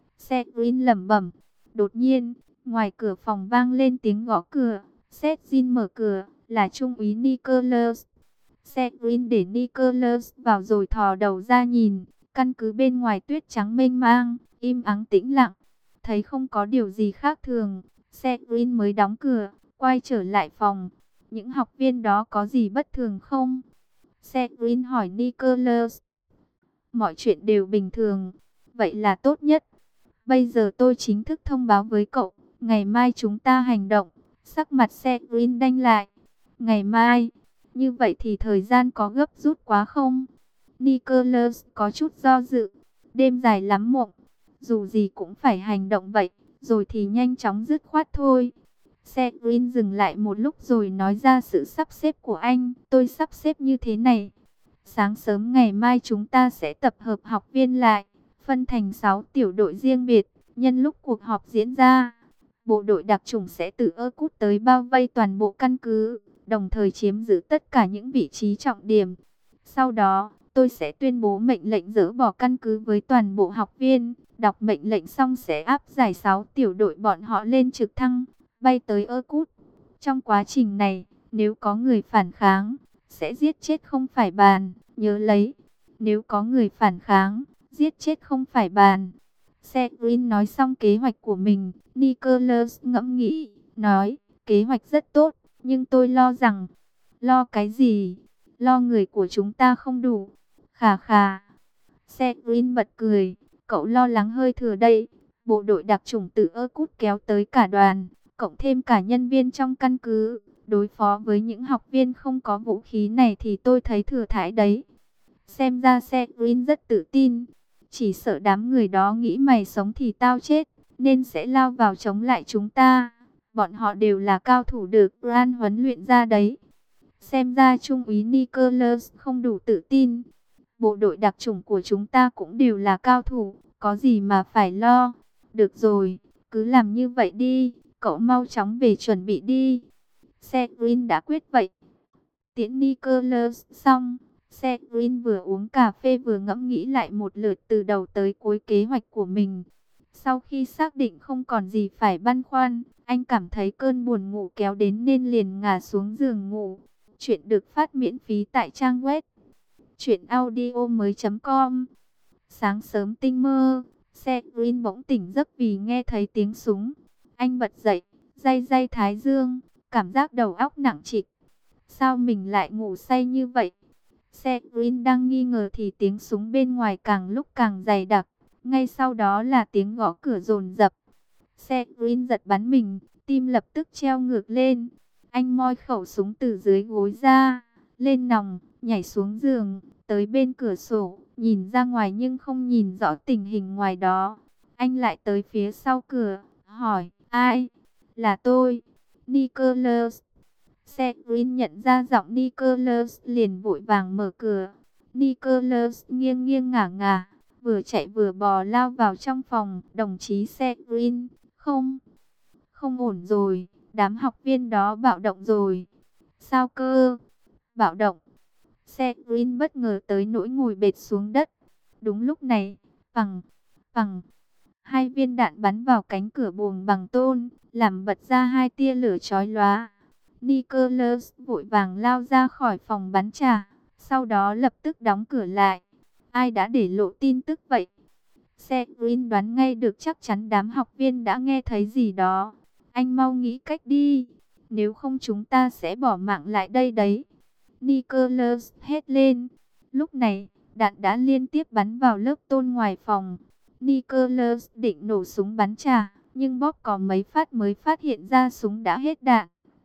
Seguin lẩm bẩm. Đột nhiên, ngoài cửa phòng vang lên tiếng gõ cửa. Seguin mở cửa, là Trung úy Nicholas. Seguin để Nicholas vào rồi thò đầu ra nhìn. Căn cứ bên ngoài tuyết trắng mênh mang, im ắng tĩnh lặng. Thấy không có điều gì khác thường, Seguin mới đóng cửa, quay trở lại phòng. Những học viên đó có gì bất thường không? Seguin hỏi Nicholas. Mọi chuyện đều bình thường, vậy là tốt nhất. Bây giờ tôi chính thức thông báo với cậu, ngày mai chúng ta hành động. Sắc mặt Seguin đanh lại. Ngày mai, như vậy thì thời gian có gấp rút quá không? Nicholas có chút do dự. Đêm dài lắm mộng, dù gì cũng phải hành động vậy, rồi thì nhanh chóng dứt khoát thôi. Seguin dừng lại một lúc rồi nói ra sự sắp xếp của anh. Tôi sắp xếp như thế này. Sáng sớm ngày mai chúng ta sẽ tập hợp học viên lại, phân thành sáu tiểu đội riêng biệt. Nhân lúc cuộc họp diễn ra, bộ đội đặc chủng sẽ từ Irkut tới bao vây toàn bộ căn cứ, đồng thời chiếm giữ tất cả những vị trí trọng điểm. Sau đó, tôi sẽ tuyên bố mệnh lệnh dỡ bỏ căn cứ với toàn bộ học viên. Đọc mệnh lệnh xong sẽ áp giải sáu tiểu đội bọn họ lên trực thăng, bay tới Irkut. Trong quá trình này, nếu có người phản kháng, sẽ giết chết không phải bàn, nhớ lấy. Nếu có người phản kháng, giết chết không phải bàn. Seguin nói xong kế hoạch của mình, Nicholas ngẫm nghĩ, nói, kế hoạch rất tốt, nhưng tôi lo rằng, lo cái gì? Lo người của chúng ta không đủ. Khà khà. Seguin bật cười, cậu lo lắng hơi thừa đây. Bộ đội đặc chủng từ Irkut kéo tới cả đoàn, cộng thêm cả nhân viên trong căn cứ. Đối phó với những học viên không có vũ khí này thì tôi thấy thừa thãi đấy. Xem ra Seguin rất tự tin. Chỉ sợ đám người đó nghĩ mày sống thì tao chết, nên sẽ lao vào chống lại chúng ta. Bọn họ đều là cao thủ được Gran huấn luyện ra đấy. Xem ra Trung úy Nicholas không đủ tự tin. Bộ đội đặc chủng của chúng ta cũng đều là cao thủ, có gì mà phải lo. Được rồi, cứ làm như vậy đi, cậu mau chóng về chuẩn bị đi. Seguin đã quyết vậy. Tiễn Nicholas xong, Seguin vừa uống cà phê vừa ngẫm nghĩ lại một lượt từ đầu tới cuối kế hoạch của mình. Sau khi xác định không còn gì phải băn khoăn, anh cảm thấy cơn buồn ngủ kéo đến nên liền ngả xuống giường ngủ. Chuyện được phát miễn phí tại trang web truyện audio mới chấm com. Sáng sớm tinh mơ, Seguin bỗng tỉnh giấc vì nghe thấy tiếng súng. Anh bật dậy, day day thái dương, cảm giác đầu óc nặng trịch. Sao mình lại ngủ say như vậy? Seguin đang nghi ngờ thì tiếng súng bên ngoài càng lúc càng dày đặc. Ngay sau đó là tiếng gõ cửa dồn dập. Seguin giật bắn mình, tim lập tức treo ngược lên. Anh moi khẩu súng từ dưới gối ra, lên nòng, nhảy xuống giường, tới bên cửa sổ, nhìn ra ngoài nhưng không nhìn rõ tình hình ngoài đó. Anh lại tới phía sau cửa, hỏi, ai? Là tôi, Nicholas. Seguin nhận ra giọng Nicholas liền vội vàng mở cửa. Nicholas nghiêng nghiêng ngả ngả, vừa chạy vừa bò lao vào trong phòng. Đồng chí Seguin, không, không ổn rồi, đám học viên đó bạo động rồi. Sao cơ? Bạo động? Seguin bất ngờ tới nỗi ngồi bệt xuống đất. Đúng lúc này, phằng, phằng, hai viên đạn bắn vào cánh cửa buồng bằng tôn, làm bật ra hai tia lửa chói lóa. Nicholas vội vàng lao ra khỏi phòng bắn trả, sau đó lập tức đóng cửa lại. Ai đã để lộ tin tức vậy? Seguin đoán ngay được chắc chắn đám học viên đã nghe thấy gì đó. Anh mau nghĩ cách đi. nếu không chúng ta sẽ bỏ mạng lại đây đấy. Nicholas hét lên. Lúc này, đạn đã liên tiếp bắn vào lớp tôn ngoài phòng. Nicholas định nổ súng bắn trả, nhưng bóp có mấy phát mới phát hiện ra súng đã hết đạn.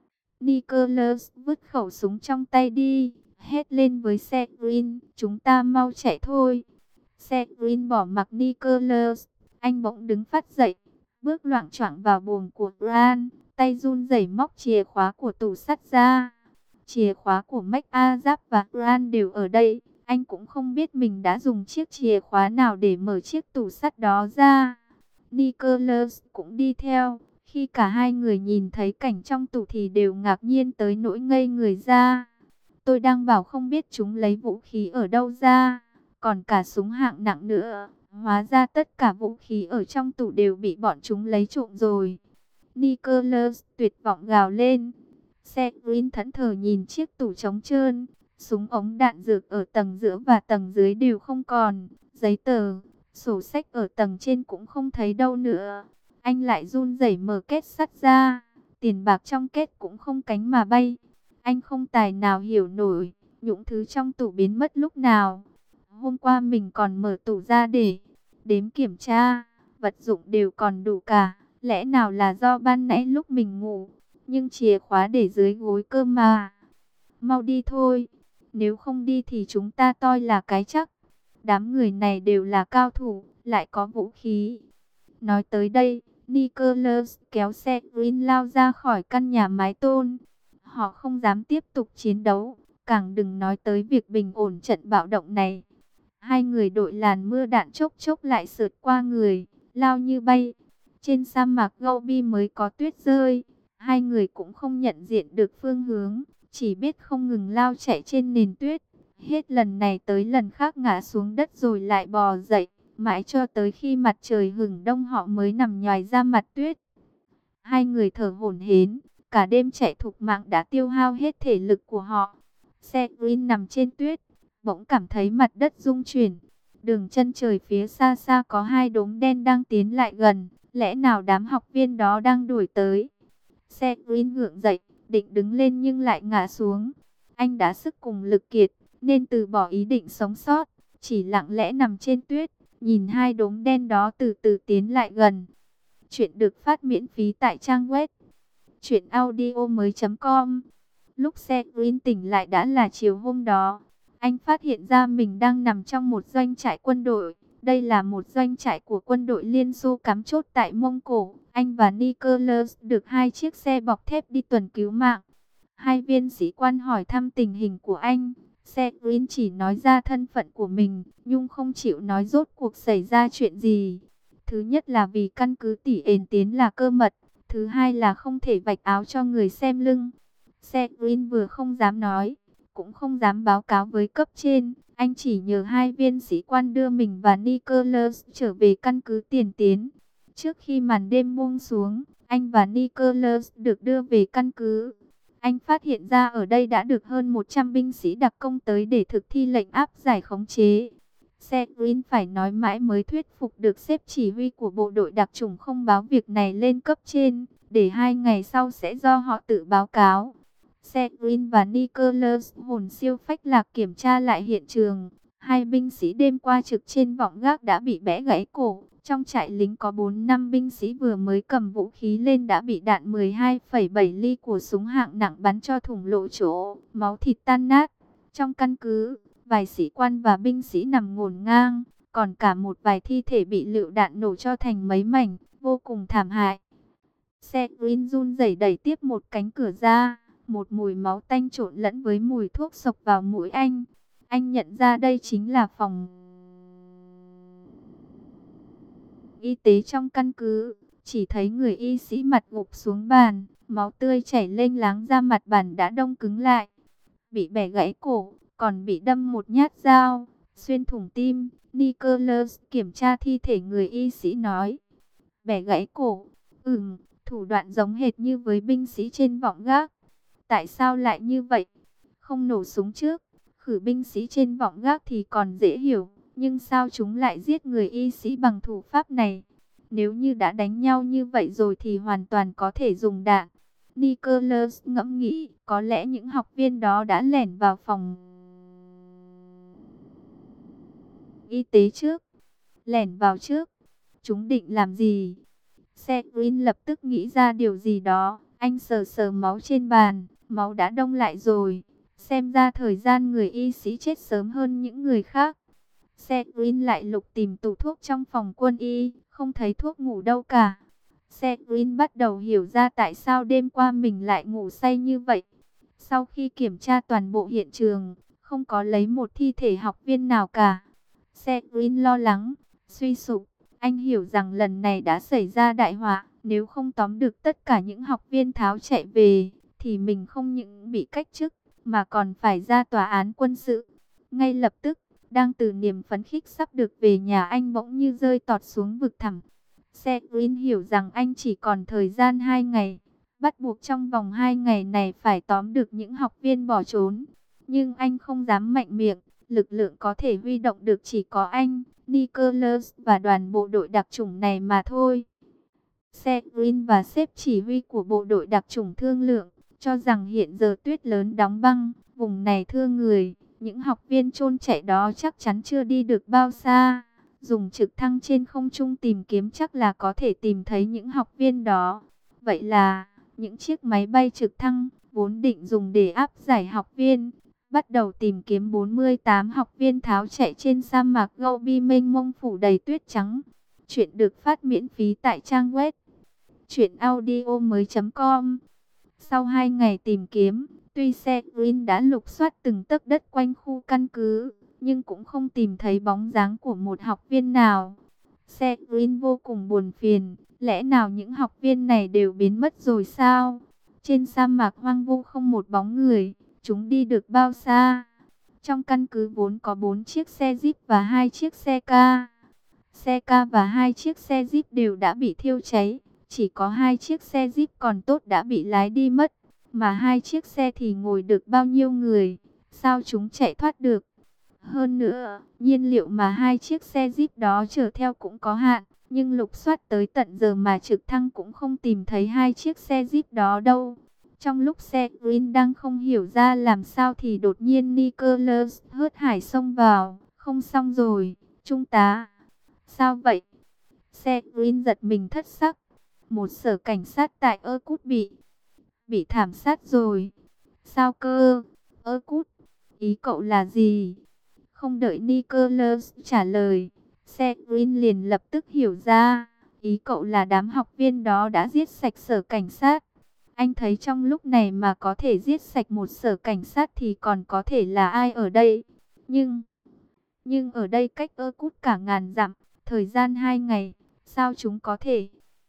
Nicholas vứt khẩu súng trong tay đi, hét lên với Severin, chúng ta mau chạy thôi. Severin bỏ mặc Nicholas, anh bỗng đứng phát dậy, bước loạng choạng vào buồng của Bran, tay run rẩy móc chìa khóa của tủ sắt ra. Chìa khóa của MacAzap và Bran đều ở đây, anh cũng không biết mình đã dùng chiếc chìa khóa nào để mở chiếc tủ sắt đó ra. Nicholas cũng đi theo. Khi cả hai người nhìn thấy cảnh trong tủ thì đều ngạc nhiên tới nỗi ngây người ra. Tôi đang bảo không biết chúng lấy vũ khí ở đâu ra, còn cả súng hạng nặng nữa. Hóa ra tất cả vũ khí ở trong tủ đều bị bọn chúng lấy trộm rồi. Nicholas tuyệt vọng gào lên. Severin thẫn thờ nhìn chiếc tủ trống trơn. Súng ống đạn dược ở tầng giữa và tầng dưới đều không còn. Giấy tờ, sổ sách ở tầng trên cũng không thấy đâu nữa. Anh lại run rẩy mở két sắt ra. Tiền bạc trong két cũng không cánh mà bay. Anh không tài nào hiểu nổi những thứ trong tủ biến mất lúc nào. Hôm qua mình còn mở tủ ra để đếm kiểm tra, vật dụng đều còn đủ cả. Lẽ nào là do ban nãy lúc mình ngủ, nhưng chìa khóa để dưới gối cơ mà. Mau đi thôi, nếu không đi thì chúng ta toi là cái chắc. Đám người này đều là cao thủ, lại có vũ khí. Nói tới đây, Nicholas kéo Severin lao ra khỏi căn nhà mái tôn. Họ không dám tiếp tục chiến đấu, càng đừng nói tới việc bình ổn trận bạo động này. Hai người đội làn mưa đạn chốc chốc lại sượt qua người, lao như bay. Trên sa mạc Gobi mới có tuyết rơi, hai người cũng không nhận diện được phương hướng, chỉ biết không ngừng lao chạy trên nền tuyết. Hết lần này tới lần khác ngã xuống đất rồi lại bò dậy, mãi cho tới khi mặt trời hửng đông họ mới nằm nhoài ra mặt tuyết. Hai người thở hổn hển, cả đêm chạy thục mạng đã tiêu hao hết thể lực của họ. Severin nằm trên tuyết, bỗng cảm thấy mặt đất rung chuyển. Đường chân trời phía xa xa có hai đốm đen đang tiến lại gần, lẽ nào đám học viên đó đang đuổi tới. Severin gượng dậy, định đứng lên nhưng lại ngã xuống. Anh đã sức cùng lực kiệt, nên từ bỏ ý định sống sót, chỉ lặng lẽ nằm trên tuyết, nhìn hai đốm đen đó từ từ tiến lại gần. Chuyện được phát miễn phí tại trang web truyện audio mới chấm com. Lúc Severin tỉnh lại đã là chiều hôm đó. Anh phát hiện ra mình đang nằm trong một doanh trại quân đội. Đây là một doanh trại của quân đội Liên Xô cắm chốt tại Mông Cổ. Anh và Nicholas được hai chiếc xe bọc thép đi tuần cứu mạng. Hai viên sĩ quan hỏi thăm tình hình của anh. Severin chỉ nói ra thân phận của mình, nhưng không chịu nói rốt cuộc xảy ra chuyện gì. Thứ nhất là vì căn cứ Tỉ Ền Tiến là cơ mật. Thứ hai là không thể vạch áo cho người xem lưng. Severin vừa không dám nói, cũng không dám báo cáo với cấp trên. Anh chỉ nhờ hai viên sĩ quan đưa mình và Nicholas trở về căn cứ Tiền Tiến. Trước khi màn đêm buông xuống, anh và Nicholas được đưa về căn cứ. Anh phát hiện ra ở đây đã được hơn một trăm binh sĩ đặc công tới để thực thi lệnh áp giải khống chế. Severin phải nói mãi mới thuyết phục được sếp chỉ huy của bộ đội đặc chủng không báo việc này lên cấp trên, để hai ngày sau sẽ do họ tự báo cáo. Severin và Nicholas hồn siêu phách lạc kiểm tra lại hiện trường. Hai binh sĩ đêm qua trực trên vọng gác đã bị bẽ gãy cổ. Trong trại lính có bốn năm binh sĩ vừa mới cầm vũ khí lên đã bị đạn mười hai phẩy bảy ly của súng hạng nặng bắn cho thủng lỗ chỗ, máu thịt tan nát. Trong căn cứ, vài sĩ quan và binh sĩ nằm ngổn ngang, còn cả một vài thi thể bị lựu đạn nổ cho thành mấy mảnh, vô cùng thảm hại. Severin run rẩy đẩy tiếp một cánh cửa ra, một mùi máu tanh trộn lẫn với mùi thuốc sộc vào mũi anh. Anh nhận ra đây chính là phòng y tế trong căn cứ. Chỉ thấy người y sĩ mặt gục xuống bàn, máu tươi chảy lênh láng ra mặt bàn đã đông cứng lại. Bị bẻ gãy cổ, còn bị đâm một nhát dao, xuyên thủng tim. Nicholas kiểm tra thi thể người y sĩ nói. Bẻ gãy cổ, ừm, thủ đoạn giống hệt như với binh sĩ trên vọng gác. Tại sao lại như vậy? Không nổ súng trước, khử binh sĩ trên vọng gác thì còn dễ hiểu. Nhưng sao chúng lại giết người y sĩ bằng thủ pháp này? Nếu như đã đánh nhau như vậy rồi thì hoàn toàn có thể dùng đạn. Nicholas ngẫm nghĩ, có lẽ những học viên đó đã lẻn vào phòng y tế trước, lẻn vào trước. Chúng định làm gì? Sedwin lập tức nghĩ ra điều gì đó. Anh sờ sờ máu trên bàn, máu đã đông lại rồi. Xem ra thời gian người y sĩ chết sớm hơn những người khác. Sedwin lại lục tìm tủ thuốc trong phòng quân y, không thấy thuốc ngủ đâu cả. Sedwin bắt đầu hiểu ra tại sao đêm qua mình lại ngủ say như vậy. Sau khi kiểm tra toàn bộ hiện trường, không có lấy một thi thể học viên nào cả. Sedwin lo lắng, suy sụp. Anh hiểu rằng lần này đã xảy ra đại họa. Nếu không tóm được tất cả những học viên tháo chạy về, thì mình không những bị cách chức, mà còn phải ra tòa án quân sự. Ngay lập tức, đang từ niềm phấn khích sắp được về nhà, anh bỗng như rơi tọt xuống vực thẳm. Sedwin hiểu rằng anh chỉ còn thời gian hai ngày. Bắt buộc trong vòng hai ngày này phải tóm được những học viên bỏ trốn. Nhưng anh không dám mạnh miệng. Lực lượng có thể huy động được chỉ có anh, Nicholas và đoàn bộ đội đặc chủng này mà thôi. Sedwin và sếp chỉ huy của bộ đội đặc chủng thương lượng, cho rằng hiện giờ tuyết lớn đóng băng, vùng này thưa người, những học viên trôn chạy đó chắc chắn chưa đi được bao xa. Dùng trực thăng trên không trung tìm kiếm chắc là có thể tìm thấy những học viên đó. Vậy là, những chiếc máy bay trực thăng, vốn định dùng để áp giải học viên, bắt đầu tìm kiếm bốn mươi tám học viên tháo chạy trên sa mạc Gobi mênh mông phủ đầy tuyết trắng. Chuyện được phát miễn phí tại trang web truyện audio mới chấm com. Sau hai ngày tìm kiếm, tuy Sedwin đã lục soát từng tấc đất quanh khu căn cứ, nhưng cũng không tìm thấy bóng dáng của một học viên nào. Sedwin vô cùng buồn phiền, lẽ nào những học viên này đều biến mất rồi sao? Trên sa mạc hoang vu không một bóng người, chúng đi được bao xa? Trong căn cứ vốn có bốn chiếc xe Jeep và hai chiếc xe ca. Xe ca và hai chiếc xe Jeep đều đã bị thiêu cháy, chỉ có hai chiếc xe Jeep còn tốt đã bị lái đi mất, mà hai chiếc xe thì ngồi được bao nhiêu người, sao chúng chạy thoát được? Hơn nữa, nhiên liệu mà hai chiếc xe Jeep đó chở theo cũng có hạn, nhưng lục soát tới tận giờ mà trực thăng cũng không tìm thấy hai chiếc xe Jeep đó đâu. Trong lúc Sedwin đang không hiểu ra làm sao thì đột nhiên Nicholas hớt hải xông vào. Không xong rồi, trung tá. Sao vậy? Sedwin giật mình thất sắc. Một sở cảnh sát tại Irkut bị bị thảm sát rồi. Sao cơ? Irkut, ý cậu là gì? Không đợi Nicholas trả lời, Sedwin liền lập tức hiểu ra. Ý cậu là đám học viên đó đã giết sạch sở cảnh sát. Anh thấy trong lúc này mà có thể giết sạch một sở cảnh sát thì còn có thể là ai ở đây? Nhưng, nhưng ở đây cách Irkut cả ngàn dặm, thời gian hai ngày, sao chúng có thể?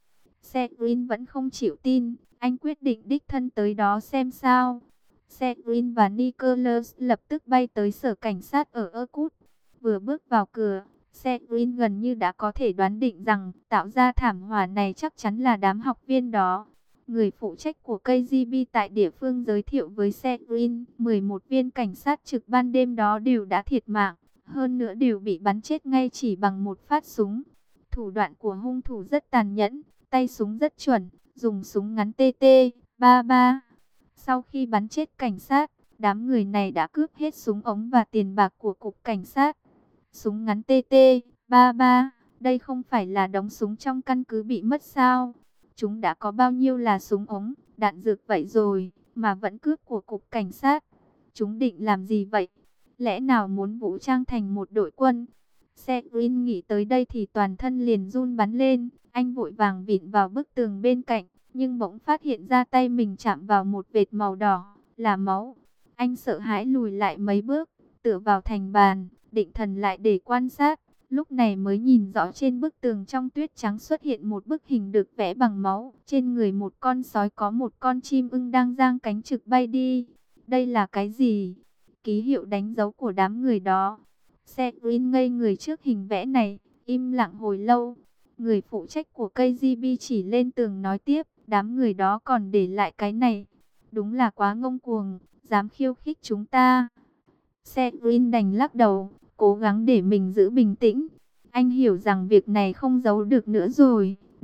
Sedwin vẫn không chịu tin, anh quyết định đích thân tới đó xem sao. Sedwin và Nicholas lập tức bay tới sở cảnh sát ở Irkut. Vừa bước vào cửa, Sedwin gần như đã có thể đoán định rằng tạo ra thảm họa này chắc chắn là đám học viên đó. Người phụ trách của ca giê bê tại địa phương giới thiệu với Sedwin, mười một viên cảnh sát trực ban đêm đó đều đã thiệt mạng, hơn nữa đều bị bắn chết ngay chỉ bằng một phát súng. Thủ đoạn của hung thủ rất tàn nhẫn, tay súng rất chuẩn, dùng súng ngắn T T ba mươi ba. Sau khi bắn chết cảnh sát, đám người này đã cướp hết súng ống và tiền bạc của cục cảnh sát. Súng ngắn T T ba mươi ba, đây không phải là đống súng trong căn cứ bị mất sao? Chúng đã có bao nhiêu là súng ống, đạn dược vậy rồi, mà vẫn cướp của cục cảnh sát. Chúng định làm gì vậy? Lẽ nào muốn vũ trang thành một đội quân? Sedwin nghĩ tới đây thì toàn thân liền run bắn lên. Anh vội vàng vịn vào bức tường bên cạnh, nhưng bỗng phát hiện ra tay mình chạm vào một vệt màu đỏ, là máu. Anh sợ hãi lùi lại mấy bước, tựa vào thành bàn, định thần lại để quan sát. Lúc này mới nhìn rõ trên bức tường trong tuyết trắng xuất hiện một bức hình được vẽ bằng máu. Trên người một con sói có một con chim ưng đang giang cánh trực bay đi. Đây là cái gì? Ký hiệu đánh dấu của đám người đó. Sedwin ngây người trước hình vẽ này, im lặng hồi lâu. Người phụ trách của ca giê bê chỉ lên tường nói tiếp, đám người đó còn để lại cái này. Đúng là quá ngông cuồng, dám khiêu khích chúng ta. Sedwin đành lắc đầu, cố gắng để mình giữ bình tĩnh. Anh hiểu rằng việc này không giấu được nữa rồi,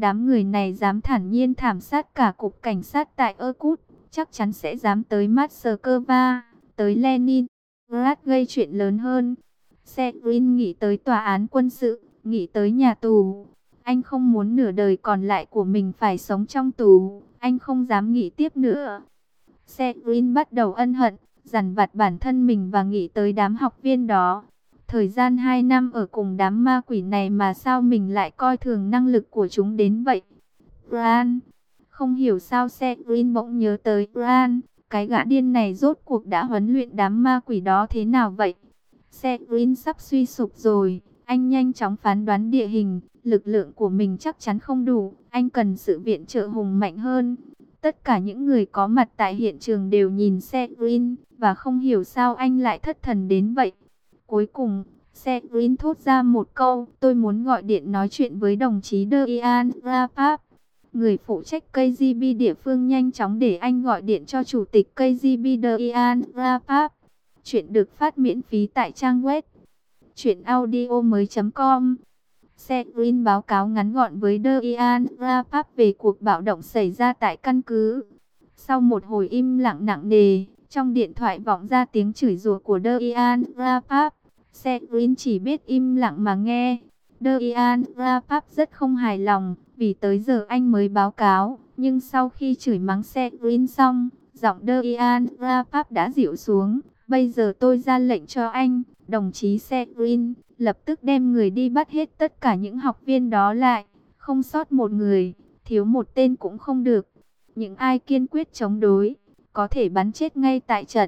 Đám người này dám thản nhiên thảm sát cả cục cảnh sát tại Irkut, chắc chắn sẽ dám tới Moscow, tới Leningrad gây chuyện lớn hơn. Seguin nghĩ tới tòa án quân sự, nghĩ tới nhà tù. Anh không muốn nửa đời còn lại của mình phải sống trong tù, anh không dám nghĩ tiếp nữa. Seguin bắt đầu ân hận, dằn vặt bản thân mình và nghĩ tới đám học viên đó. Thời gian hai năm ở cùng đám ma quỷ này mà sao mình lại coi thường năng lực của chúng đến vậy. Bran, không hiểu sao Seguin bỗng nhớ tới Bran, cái gã điên này rốt cuộc đã huấn luyện đám ma quỷ đó thế nào vậy? Seguin sắp suy sụp rồi, anh nhanh chóng phán đoán địa hình, lực lượng của mình chắc chắn không đủ, anh cần sự viện trợ hùng mạnh hơn. Tất cả những người có mặt tại hiện trường đều nhìn Seguin, và không hiểu sao anh lại thất thần đến vậy. Cuối cùng, Seguin thốt ra một câu, tôi muốn gọi điện nói chuyện với đồng chí Deian Rapap. Người phụ trách ca giê bê địa phương nhanh chóng để anh gọi điện cho chủ tịch ca giê bê Deian Rapap. Chuyện được phát miễn phí tại trang web truyện audio mới chấm com. Seguin báo cáo ngắn gọn với Deian Rapap về cuộc bạo động xảy ra tại căn cứ. Sau một hồi im lặng nặng nề, trong điện thoại vọng ra tiếng chửi rủa của Deian Rapap. Seguin chỉ biết im lặng mà nghe. Deian Rapap rất không hài lòng, vì tới giờ anh mới báo cáo. Nhưng sau khi chửi mắng Seguin xong, giọng Deian Rapap đã dịu xuống. Bây giờ tôi ra lệnh cho anh, đồng chí Seguin, lập tức đem người đi bắt hết tất cả những học viên đó lại. Không sót một người, thiếu một tên cũng không được. Những ai kiên quyết chống đối, có thể bắn chết ngay tại trận.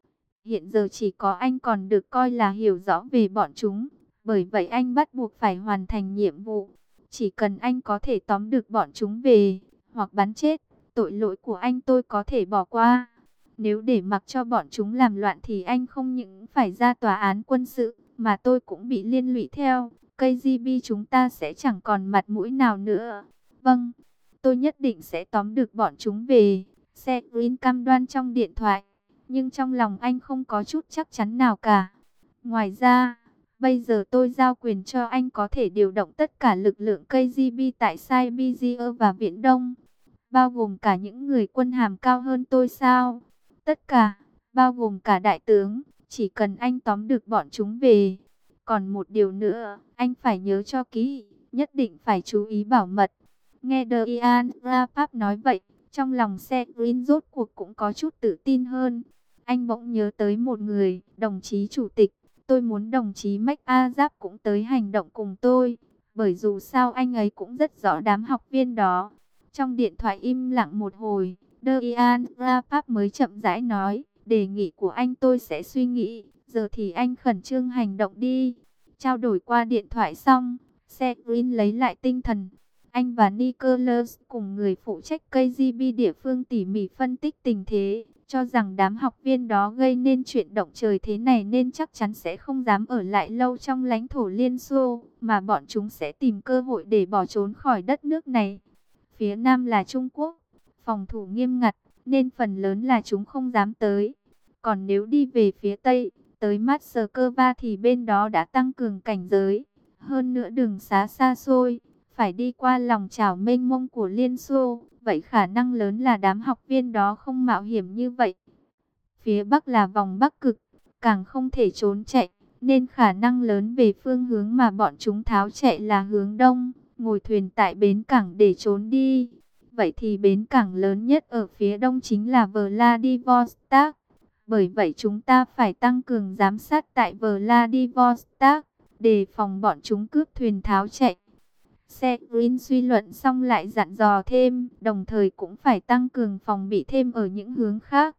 Hiện giờ chỉ có anh còn được coi là hiểu rõ về bọn chúng. Bởi vậy anh bắt buộc phải hoàn thành nhiệm vụ. Chỉ cần anh có thể tóm được bọn chúng về, hoặc bắn chết, tội lỗi của anh tôi có thể bỏ qua. Nếu để mặc cho bọn chúng làm loạn thì anh không những phải ra tòa án quân sự, mà tôi cũng bị liên lụy theo. ca giê bê chúng ta sẽ chẳng còn mặt mũi nào nữa. Vâng, tôi nhất định sẽ tóm được bọn chúng về. Seguin cam đoan trong điện thoại, nhưng trong lòng anh không có chút chắc chắn nào cả. Ngoài ra, bây giờ tôi giao quyền cho anh có thể điều động tất cả lực lượng ca giê bê tại Siberia và Viễn Đông, bao gồm cả những người quân hàm cao hơn tôi sao? Tất cả, bao gồm cả đại tướng, chỉ cần anh tóm được bọn chúng về. Còn một điều nữa, anh phải nhớ cho kỹ, nhất định phải chú ý bảo mật. Nghe Deian Rapap nói vậy, trong lòng Seguin rốt cuộc cũng có chút tự tin hơn. Anh bỗng nhớ tới một người, đồng chí chủ tịch. Tôi muốn đồng chí McAzap cũng tới hành động cùng tôi, bởi dù sao anh ấy cũng rất rõ đám học viên đó. Trong điện thoại im lặng một hồi, Deian Rapap mới chậm rãi nói, đề nghị của anh tôi sẽ suy nghĩ, giờ thì anh khẩn trương hành động đi. Trao đổi qua điện thoại xong, Seguin lấy lại tinh thần. Anh và Nicholas cùng người phụ trách ca giê bê địa phương tỉ mỉ phân tích tình thế, cho rằng đám học viên đó gây nên chuyện động trời thế này nên chắc chắn sẽ không dám ở lại lâu trong lãnh thổ Liên Xô, mà bọn chúng sẽ tìm cơ hội để bỏ trốn khỏi đất nước này. Phía Nam là Trung Quốc, phòng thủ nghiêm ngặt, nên phần lớn là chúng không dám tới. Còn nếu đi về phía Tây, tới Moscow thì bên đó đã tăng cường cảnh giới. Hơn nữa đường xá xa xôi, phải đi qua lòng chảo mênh mông của Liên Xô. Vậy khả năng lớn là đám học viên đó không mạo hiểm như vậy. Phía Bắc là vòng Bắc Cực, càng không thể trốn chạy, nên khả năng lớn về phương hướng mà bọn chúng tháo chạy là hướng Đông, ngồi thuyền tại bến cảng để trốn đi. Vậy thì bến cảng lớn nhất ở phía Đông chính là Vladivostok. Bởi vậy chúng ta phải tăng cường giám sát tại Vladivostok, đề phòng bọn chúng cướp thuyền tháo chạy. Seguin suy luận xong lại dặn dò thêm, đồng thời cũng phải tăng cường phòng bị thêm ở những hướng khác.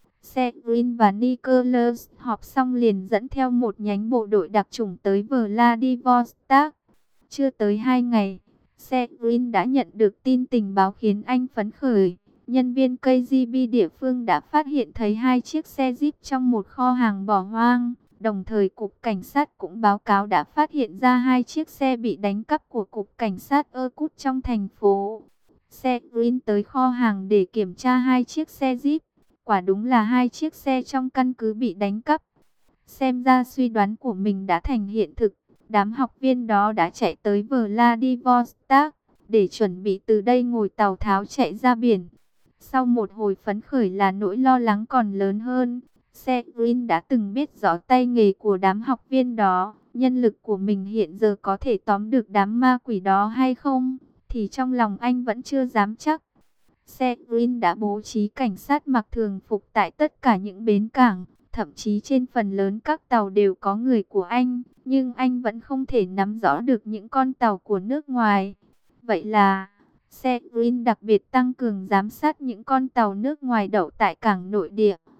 Seguin và Nicholas họp xong liền dẫn theo một nhánh bộ đội đặc chủng tới Vladivostok. Chưa tới hai ngày, Seguin đã nhận được tin tình báo khiến anh phấn khởi. Nhân viên ca giê bê địa phương đã phát hiện thấy hai chiếc xe Jeep trong một kho hàng bỏ hoang. Đồng thời Cục Cảnh sát cũng báo cáo đã phát hiện ra hai chiếc xe bị đánh cắp của Cục Cảnh sát Irkut trong thành phố. Seguin tới kho hàng để kiểm tra hai chiếc xe Jeep. Quả đúng là hai chiếc xe trong căn cứ bị đánh cắp. Xem ra suy đoán của mình đã thành hiện thực. Đám học viên đó đã chạy tới Vladivostok, để chuẩn bị từ đây ngồi tàu tháo chạy ra biển. Sau một hồi phấn khởi là nỗi lo lắng còn lớn hơn. Severin đã từng biết rõ tay nghề của đám học viên đó, nhân lực của mình hiện giờ có thể tóm được đám ma quỷ đó hay không, thì trong lòng anh vẫn chưa dám chắc. Severin đã bố trí cảnh sát mặc thường phục tại tất cả những bến cảng, thậm chí trên phần lớn các tàu đều có người của anh, nhưng anh vẫn không thể nắm rõ được những con tàu của nước ngoài. Vậy là Severin đặc biệt tăng cường giám sát những con tàu nước ngoài đậu tại cảng nội địa.